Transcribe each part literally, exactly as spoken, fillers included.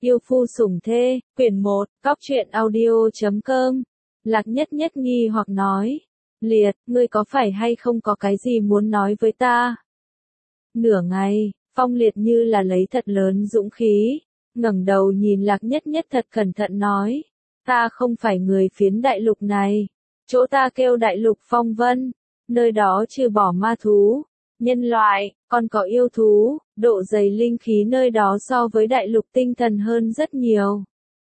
Yêu phu sủng thê, quyển một, góc truyện audio chấm com. Lạc Nhất Nhất nghi hoặc nói, Liệt, ngươi có phải hay không có cái gì muốn nói với ta? Nửa ngày, Phong Liệt như là lấy thật lớn dũng khí, ngẩng đầu nhìn Lạc Nhất Nhất thật cẩn thận nói, ta không phải người phiến đại lục này, chỗ ta kêu đại lục Phong Vân, nơi đó trừ bỏ ma thú, nhân loại, còn có yêu thú, độ dày linh khí nơi đó so với đại lục tinh thần hơn rất nhiều.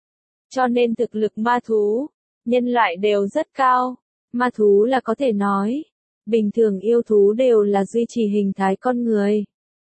Cho nên thực lực ma thú, nhân loại đều rất cao. Ma thú là có thể nói, bình thường yêu thú đều là duy trì hình thái con người.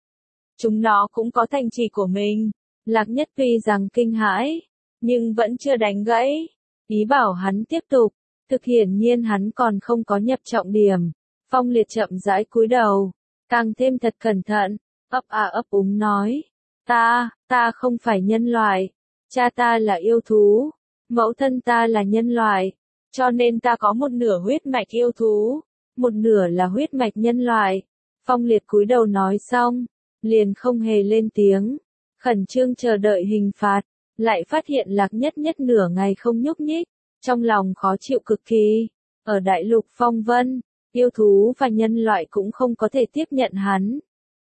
Chúng nó cũng có thành trì của mình. Lạc Nhất tuy rằng kinh hãi, nhưng vẫn chưa đánh gãy, ý bảo hắn tiếp tục, thực hiển nhiên hắn còn không có nhập trọng điểm. Phong Liệt chậm rãi cúi đầu, càng thêm thật cẩn thận, ấp à ấp úng nói, ta, ta không phải nhân loại, cha ta là yêu thú, mẫu thân ta là nhân loại, cho nên ta có một nửa huyết mạch yêu thú, một nửa là huyết mạch nhân loại. Phong Liệt cúi đầu nói xong, liền không hề lên tiếng, khẩn trương chờ đợi hình phạt, lại phát hiện Lạc Nhất Nhất nửa ngày không nhúc nhích, trong lòng khó chịu cực kỳ. Ở đại lục Phong Vân, yêu thú và nhân loại cũng không có thể tiếp nhận hắn.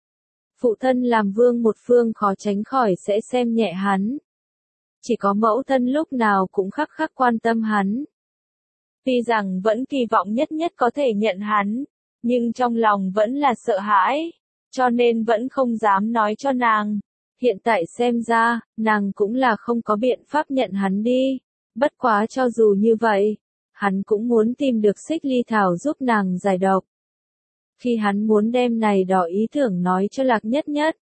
Phụ thân làm vương một phương khó tránh khỏi sẽ xem nhẹ hắn. Chỉ có mẫu thân lúc nào cũng khắc khắc quan tâm hắn. Tuy rằng vẫn kỳ vọng Nhất Nhất có thể nhận hắn, nhưng trong lòng vẫn là sợ hãi, cho nên vẫn không dám nói cho nàng. Hiện tại xem ra, nàng cũng là không có biện pháp nhận hắn đi. Bất quá cho dù như vậy, hắn cũng muốn tìm được xích ly thảo giúp nàng giải độc. Khi hắn muốn đem này đỏ ý tưởng nói cho Lạc Nhất Nhất,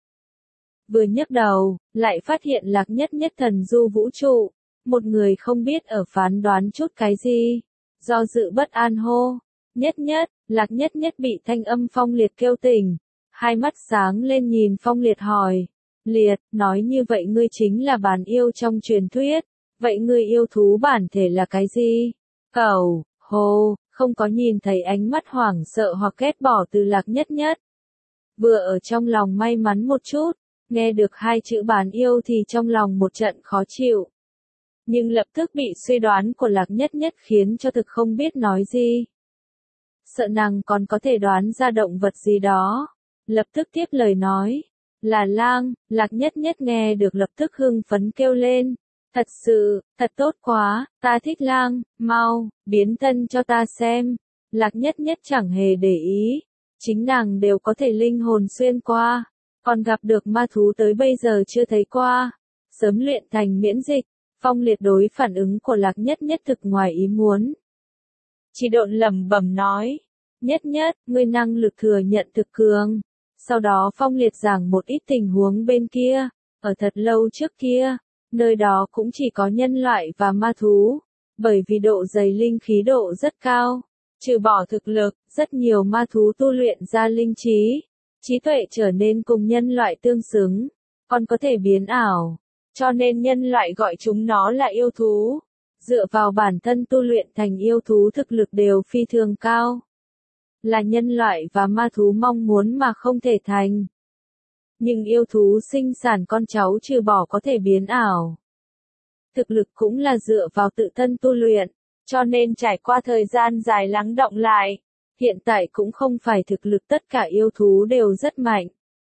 vừa nhấc đầu, lại phát hiện Lạc Nhất Nhất thần du vũ trụ, một người không biết ở phán đoán chút cái gì, do dự bất an hô, Nhất Nhất. Lạc Nhất Nhất bị thanh âm Phong Liệt kêu tỉnh, hai mắt sáng lên nhìn Phong Liệt hỏi, Liệt, nói như vậy ngươi chính là bán yêu trong truyền thuyết, vậy ngươi yêu thú bản thể là cái gì? Cẩu, hồ, không có nhìn thấy ánh mắt hoảng sợ hoặc ghét bỏ từ Lạc Nhất Nhất. Vừa ở trong lòng may mắn một chút, nghe được hai chữ bán yêu thì trong lòng một trận khó chịu. Nhưng lập tức bị suy đoán của Lạc Nhất Nhất khiến cho thực không biết nói gì. Sợ nàng còn có thể đoán ra động vật gì đó. Lập tức tiếp lời nói, là lang. Lạc Nhất Nhất nghe được lập tức hưng phấn kêu lên. Thật sự, thật tốt quá, ta thích lang, mau, biến thân cho ta xem. Lạc Nhất Nhất chẳng hề để ý, chính nàng đều có thể linh hồn xuyên qua, còn gặp được ma thú tới bây giờ chưa thấy qua, sớm luyện thành miễn dịch. Phong Liệt đối phản ứng của Lạc Nhất Nhất thực ngoài ý muốn. Chỉ độn lẩm bẩm nói, Nhất Nhất, ngươi năng lực thừa nhận thực cường. Sau đó Phong Liệt giảng một ít tình huống bên kia, ở thật lâu trước kia. Nơi đó cũng chỉ có nhân loại và ma thú, bởi vì độ dày linh khí độ rất cao, trừ bỏ thực lực, rất nhiều ma thú tu luyện ra linh trí, trí tuệ trở nên cùng nhân loại tương xứng, còn có thể biến ảo, cho nên nhân loại gọi chúng nó là yêu thú, dựa vào bản thân tu luyện thành yêu thú thực lực đều phi thường cao, là nhân loại và ma thú mong muốn mà không thể thành. Nhưng yêu thú sinh sản con cháu trừ bỏ có thể biến ảo. Thực lực cũng là dựa vào tự thân tu luyện, cho nên trải qua thời gian dài lắng đọng lại, hiện tại cũng không phải thực lực tất cả yêu thú đều rất mạnh.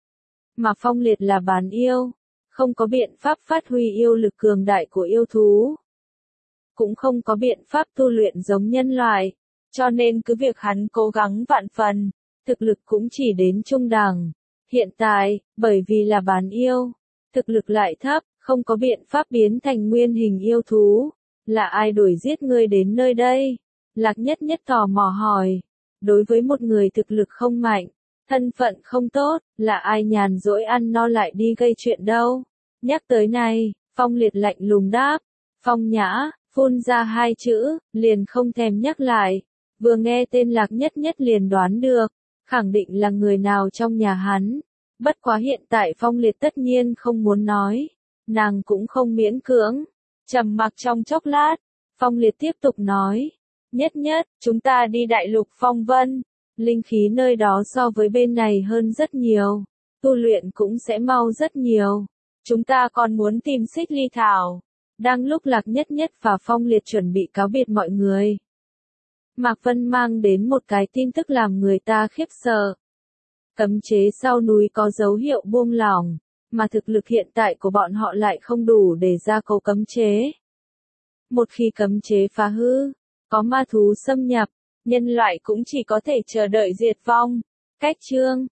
Mà Phong Liệt là bán yêu, không có biện pháp phát huy yêu lực cường đại của yêu thú. Cũng không có biện pháp tu luyện giống nhân loại, cho nên cứ việc hắn cố gắng vạn phần, thực lực cũng chỉ đến trung đẳng. Hiện tại, bởi vì là bán yêu, thực lực lại thấp, không có biện pháp biến thành nguyên hình yêu thú. Là ai đuổi giết ngươi đến nơi đây? Lạc Nhất Nhất tò mò hỏi. Đối với một người thực lực không mạnh, thân phận không tốt, là ai nhàn rỗi ăn no lại đi gây chuyện đâu? Nhắc tới này, Phong Liệt lạnh lùng đáp. Phong Nhã, phun ra hai chữ, liền không thèm nhắc lại. Vừa nghe tên Lạc Nhất Nhất liền đoán được, khẳng định là người nào trong nhà hắn. Bất quá hiện tại Phong Liệt tất nhiên không muốn nói, nàng cũng không miễn cưỡng. Trầm mặc trong chốc lát, Phong Liệt tiếp tục nói, Nhất Nhất, chúng ta đi đại lục Phong Vân, linh khí nơi đó so với bên này hơn rất nhiều, tu luyện cũng sẽ mau rất nhiều. Chúng ta còn muốn tìm Xích Ly Thảo. Đang lúc Lạc Nhất Nhất và Phong Liệt chuẩn bị cáo biệt mọi người, Mạc Vân mang đến một cái tin tức làm người ta khiếp sợ. Cấm chế sau núi có dấu hiệu buông lỏng, mà thực lực hiện tại của bọn họ lại không đủ để gia cố cấm chế. Một khi cấm chế phá hư, có ma thú xâm nhập, nhân loại cũng chỉ có thể chờ đợi diệt vong. Cách chương